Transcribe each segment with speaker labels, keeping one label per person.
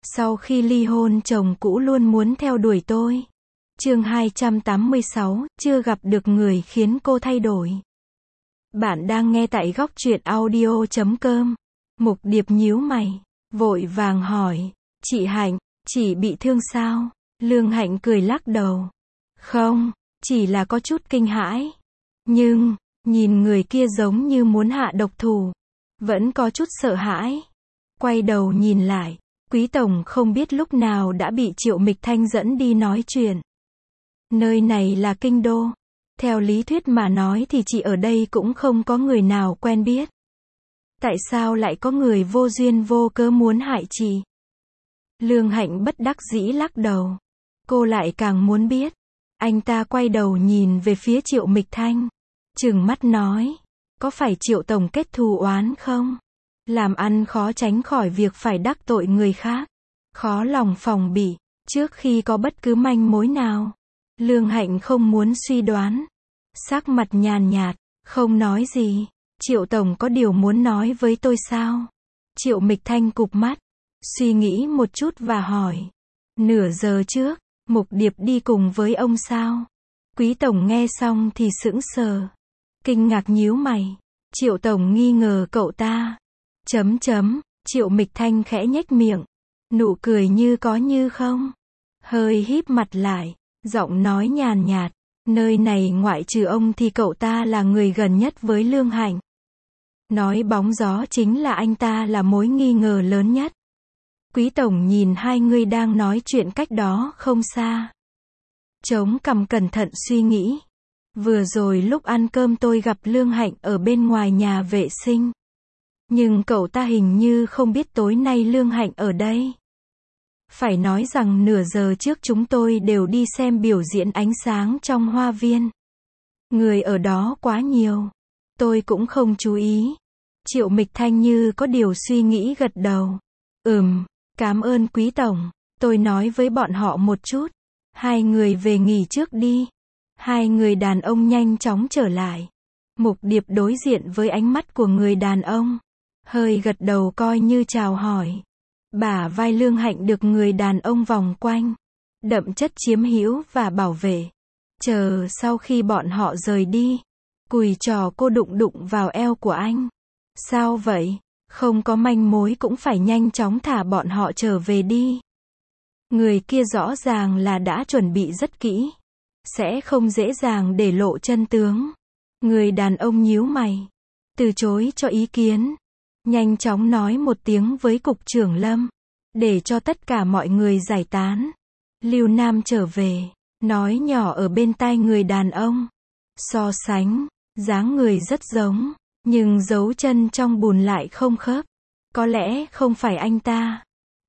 Speaker 1: Sau khi ly hôn chồng cũ luôn muốn theo đuổi tôi. Chương 286, chưa gặp được người khiến cô thay đổi. Bạn đang nghe tại góc truyện audio.com. Mục Điệp nhíu mày, vội vàng hỏi, chị Hạnh, chị bị thương sao? Lương Hạnh cười lắc đầu. Không, chỉ là có chút kinh hãi. Nhưng, nhìn người kia giống như muốn hạ độc thủ. Vẫn có chút sợ hãi. Quay đầu nhìn lại, Quý Tổng không biết lúc nào đã bị Triệu Mịch Thanh dẫn đi nói chuyện. Nơi này là kinh đô. Theo lý thuyết mà nói thì chị ở đây cũng không có người nào quen biết. Tại sao lại có người vô duyên vô cớ muốn hại chị? Lương Hạnh bất đắc dĩ lắc đầu. Cô lại càng muốn biết. Anh ta quay đầu nhìn về phía Triệu Mịch Thanh. Trừng mắt nói. Có phải Triệu Tổng kết thù oán không? Làm ăn khó tránh khỏi việc phải đắc tội người khác. Khó lòng phòng bị. Trước khi có bất cứ manh mối nào. Lương Hạnh không muốn suy đoán. Sắc mặt nhàn nhạt. Không nói gì. Triệu Tổng có điều muốn nói với tôi sao? Triệu Mịch Thanh cụp mắt. Suy nghĩ một chút và hỏi. Nửa giờ trước, Mục Điệp đi cùng với ông sao? Quý Tổng nghe xong thì sững sờ. Kinh ngạc nhíu mày. Triệu Tổng nghi ngờ cậu ta. Triệu Mịch Thanh khẽ nhếch miệng. Nụ cười như có như không. Hơi híp mặt lại. Giọng nói nhàn nhạt. Nơi này ngoại trừ ông thì cậu ta là người gần nhất với Lương Hạnh. Nói bóng gió chính là anh ta là mối nghi ngờ lớn nhất. Quý Tổng nhìn hai người đang nói chuyện cách đó không xa. Chống cằm cẩn thận suy nghĩ. Vừa rồi lúc ăn cơm tôi gặp Lương Hạnh ở bên ngoài nhà vệ sinh. Nhưng cậu ta hình như không biết tối nay Lương Hạnh ở đây. Phải nói rằng nửa giờ trước chúng tôi đều đi xem biểu diễn ánh sáng trong hoa viên. Người ở đó quá nhiều. Tôi cũng không chú ý. Triệu Mịch Thanh như có điều suy nghĩ gật đầu. Cảm ơn Quý Tổng. Tôi nói với bọn họ một chút. Hai người về nghỉ trước đi. Hai người đàn ông nhanh chóng trở lại. Mục Điệp đối diện với ánh mắt của người đàn ông. Hơi gật đầu coi như chào hỏi. Bả vai Lương Hạnh được người đàn ông vòng quanh. Đậm chất chiếm hữu và bảo vệ. Chờ sau khi bọn họ rời đi. Cùi trò cô đụng vào eo của anh. Sao vậy? Không có manh mối cũng phải nhanh chóng thả bọn họ trở về đi. Người kia rõ ràng là đã chuẩn bị rất kỹ. Sẽ không dễ dàng để lộ chân tướng. Người đàn ông nhíu mày. Từ chối cho ý kiến. Nhanh chóng nói một tiếng với Cục trưởng Lâm. Để cho tất cả mọi người giải tán. Lưu Nam trở về. Nói nhỏ ở bên tai người đàn ông. So sánh. Dáng người rất giống. Nhưng dấu chân trong bùn lại không khớp. Có lẽ không phải anh ta.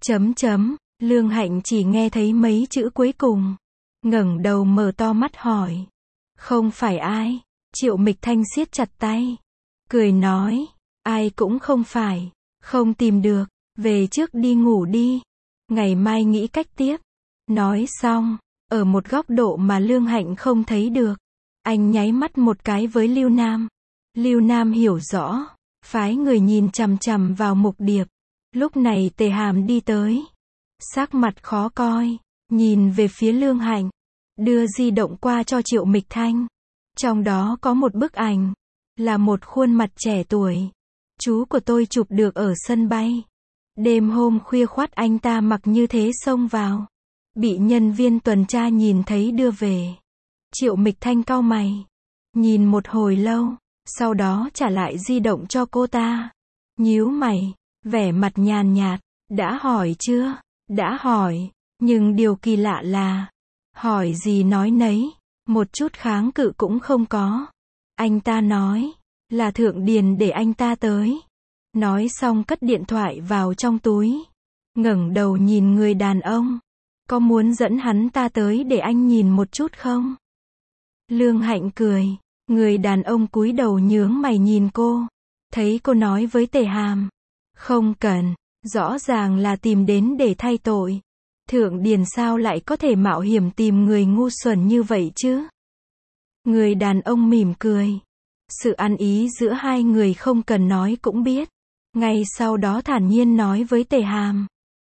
Speaker 1: Lương Hạnh chỉ nghe thấy mấy chữ cuối cùng. Ngẩng đầu mở to mắt hỏi. Không phải ai? Triệu Mịch Thanh siết chặt tay. Cười nói. Ai cũng không phải. Không tìm được. Về trước đi ngủ đi. Ngày mai nghĩ cách tiếp. Nói xong. Ở một góc độ mà Lương Hạnh không thấy được. Anh nháy mắt một cái với Lưu Nam. Lưu Nam hiểu rõ. Phái người nhìn chằm chằm vào Mục Điệp. Lúc này Tề Hàm đi tới. Sắc mặt khó coi. Nhìn về phía Lương Hạnh. Đưa di động qua cho Triệu Mịch Thanh. Trong đó có một bức ảnh. Là một khuôn mặt trẻ tuổi. Chú của tôi chụp được ở sân bay. Đêm hôm khuya khoắt anh ta mặc như thế xông vào. Bị nhân viên tuần tra nhìn thấy đưa về. Triệu Mịch Thanh cau mày. Nhìn một hồi lâu. Sau đó trả lại di động cho cô ta. Nhíu mày. Vẻ mặt nhàn nhạt. Đã hỏi chưa? Đã hỏi. Nhưng điều kỳ lạ là. Hỏi gì nói nấy. Một chút kháng cự cũng không có. Anh ta nói. Là Thượng Điền để anh ta tới. Nói xong cất điện thoại vào trong túi. Ngẩng đầu nhìn người đàn ông. Có muốn dẫn hắn ta tới để anh nhìn một chút không? Lương Hạnh cười. Người đàn ông cúi đầu nhướng mày nhìn cô. Thấy cô nói với Tề Hàm. Không cần. Rõ ràng là tìm đến để thay tội. Thượng Điền sao lại có thể mạo hiểm tìm người ngu xuẩn như vậy chứ? Người đàn ông mỉm cười. Sự ăn ý giữa hai người không cần nói cũng biết. Ngay sau đó thản nhiên nói với Tề Hàm.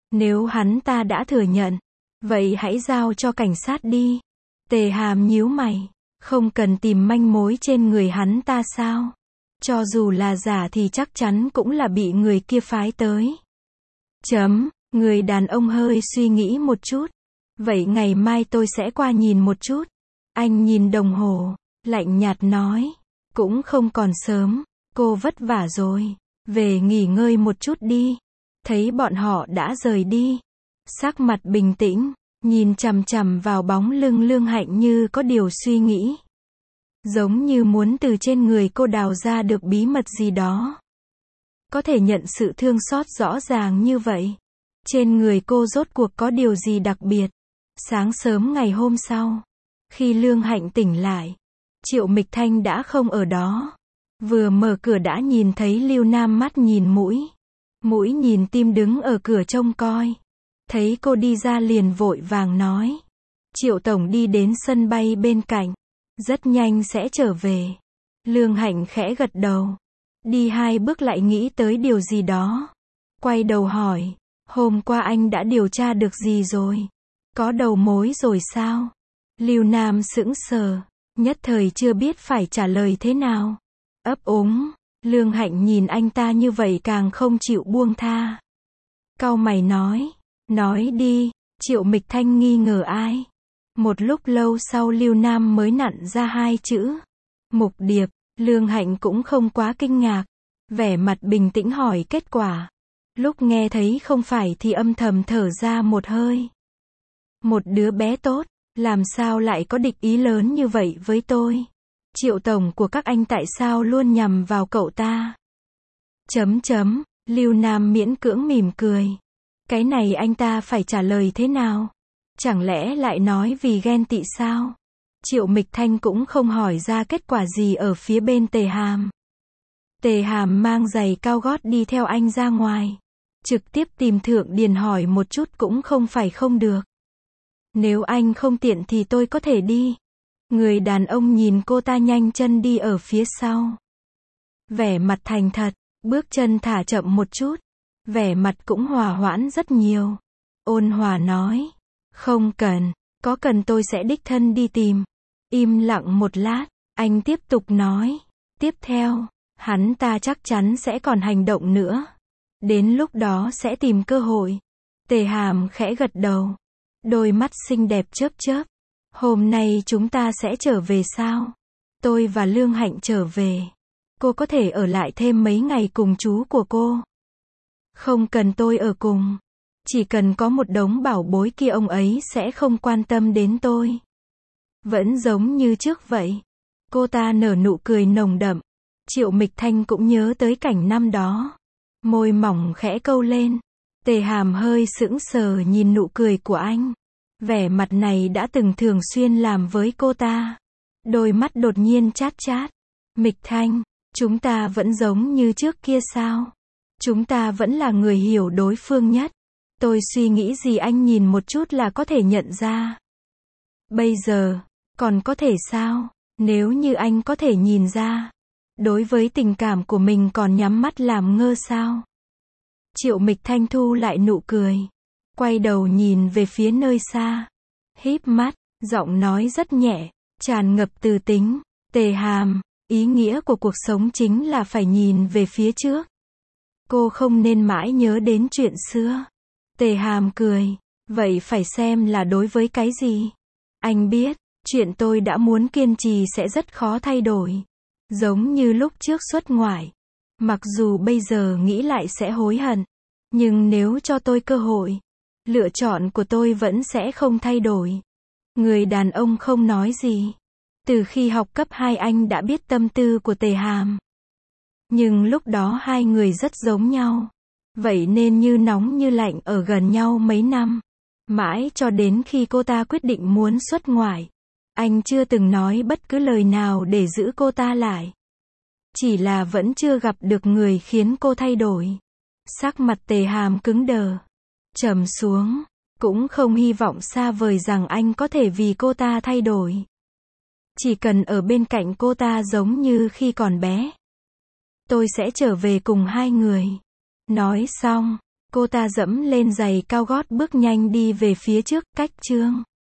Speaker 1: Nếu hắn ta đã thừa nhận, vậy hãy giao cho cảnh sát đi. Tề Hàm nhíu mày, không cần tìm manh mối trên người hắn ta sao? Cho dù là giả thì chắc chắn cũng là bị người kia phái tới. Người đàn ông hơi suy nghĩ một chút. Vậy ngày mai tôi sẽ qua nhìn một chút. Anh nhìn đồng hồ, lạnh nhạt nói. Cũng không còn sớm, cô vất vả rồi. Về nghỉ ngơi một chút đi. Thấy bọn họ đã rời đi. Sắc mặt bình tĩnh, nhìn chằm chằm vào bóng lưng Lương Hạnh như có điều suy nghĩ. Giống như muốn từ trên người cô đào ra được bí mật gì đó. Có thể nhận sự thương xót rõ ràng như vậy. Trên người cô rốt cuộc có điều gì đặc biệt. Sáng sớm ngày hôm sau, khi Lương Hạnh tỉnh lại, Triệu Mịch Thanh đã không ở đó. Vừa mở cửa đã nhìn thấy Lưu Nam mắt nhìn mũi. Mũi nhìn tim đứng ở cửa trông coi. Thấy cô đi ra liền vội vàng nói. Triệu Tổng đi đến sân bay bên cạnh. Rất nhanh sẽ trở về. Lương Hạnh khẽ gật đầu. Đi 2 bước lại nghĩ tới điều gì đó. Quay đầu hỏi. Hôm qua anh đã điều tra được gì rồi? Có đầu mối rồi sao? Lưu Nam sững sờ. Nhất thời chưa biết phải trả lời thế nào. Ấp úng. Lương Hạnh nhìn anh ta như vậy càng không chịu buông tha. Cau mày nói. Nói đi. Triệu Mịch Thanh nghi ngờ ai? Một lúc lâu sau Lưu Nam mới nặn ra 2 chữ. Mục Điệp. Lương Hạnh cũng không quá kinh ngạc. Vẻ mặt bình tĩnh hỏi kết quả. Lúc nghe thấy không phải thì âm thầm thở ra một hơi. Một đứa bé tốt, làm sao lại có địch ý lớn như vậy với tôi? Triệu Tổng của các anh tại sao luôn nhằm vào cậu ta? Lưu Nam miễn cưỡng mỉm cười. Cái này anh ta phải trả lời thế nào? Chẳng lẽ lại nói vì ghen tị sao? Triệu Mịch Thanh cũng không hỏi ra kết quả gì ở phía bên Tề Hàm. Tề Hàm mang giày cao gót đi theo anh ra ngoài. Trực tiếp tìm Thượng Điền hỏi một chút cũng không phải không được. Nếu anh không tiện thì tôi có thể đi. Người đàn ông nhìn cô ta nhanh chân đi ở phía sau. Vẻ mặt thành thật, bước chân thả chậm một chút. Vẻ mặt cũng hòa hoãn rất nhiều. Ôn hòa nói. Không cần, có cần tôi sẽ đích thân đi tìm. Im lặng một lát, anh tiếp tục nói. Tiếp theo, hắn ta chắc chắn sẽ còn hành động nữa. Đến lúc đó sẽ tìm cơ hội. Tề Hàm khẽ gật đầu. Đôi mắt xinh đẹp chớp chớp. Hôm nay chúng ta sẽ trở về sao? Tôi và Lương Hạnh trở về. Cô có thể ở lại thêm mấy ngày cùng chú của cô. Không cần tôi ở cùng. Chỉ cần có một đống bảo bối kia ông ấy sẽ không quan tâm đến tôi. Vẫn giống như trước vậy. Cô ta nở nụ cười nồng đậm. Triệu Mịch Thanh cũng nhớ tới cảnh năm đó. Môi mỏng khẽ câu lên. Tề Hàm hơi sững sờ nhìn nụ cười của anh. Vẻ mặt này đã từng thường xuyên làm với cô ta. Đôi mắt đột nhiên chát chát. Mịch Thanh, chúng ta vẫn giống như trước kia sao? Chúng ta vẫn là người hiểu đối phương nhất. Tôi suy nghĩ gì anh nhìn một chút là có thể nhận ra. Bây giờ, còn có thể sao? Nếu như anh có thể nhìn ra. Đối với tình cảm của mình còn nhắm mắt làm ngơ sao? Triệu Mịch Thanh thu lại nụ cười. Quay đầu nhìn về phía nơi xa. Híp mắt, giọng nói rất nhẹ, tràn ngập từ tính. Tề Hàm, ý nghĩa của cuộc sống chính là phải nhìn về phía trước. Cô không nên mãi nhớ đến chuyện xưa. Tề Hàm cười. Vậy phải xem là đối với cái gì? Anh biết, chuyện tôi đã muốn kiên trì sẽ rất khó thay đổi. Giống như lúc trước xuất ngoại. Mặc dù bây giờ nghĩ lại sẽ hối hận. Nhưng nếu cho tôi cơ hội, lựa chọn của tôi vẫn sẽ không thay đổi. Người đàn ông không nói gì. Từ khi học cấp 2 anh đã biết tâm tư của Tề Hàm. Nhưng lúc đó hai người rất giống nhau. Vậy nên như nóng như lạnh ở gần nhau mấy năm. Mãi cho đến khi cô ta quyết định muốn xuất ngoại. Anh chưa từng nói bất cứ lời nào để giữ cô ta lại. Chỉ là vẫn chưa gặp được người khiến cô thay đổi. Sắc mặt Tề Hàm cứng đờ. Trầm xuống. Cũng không hy vọng xa vời rằng anh có thể vì cô ta thay đổi. Chỉ cần ở bên cạnh cô ta giống như khi còn bé. Tôi sẽ trở về cùng hai người. Nói xong, Cô ta dẫm lên giày cao gót bước nhanh đi về phía trước, cách Trương